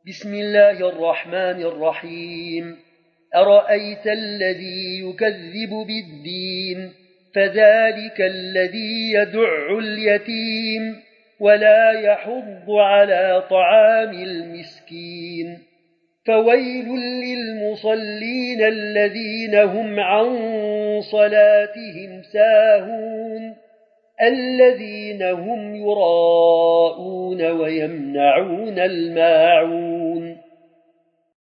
بسم الله الرحمن الرحيم أرأيت الذي يكذب بالدين فذلك الذي يدع اليتيم ولا يحض على طعام المسكين فويل للمصلين الذين هم عن صلاتهم ساهون الذين هم يراءون ويمنعون الماعون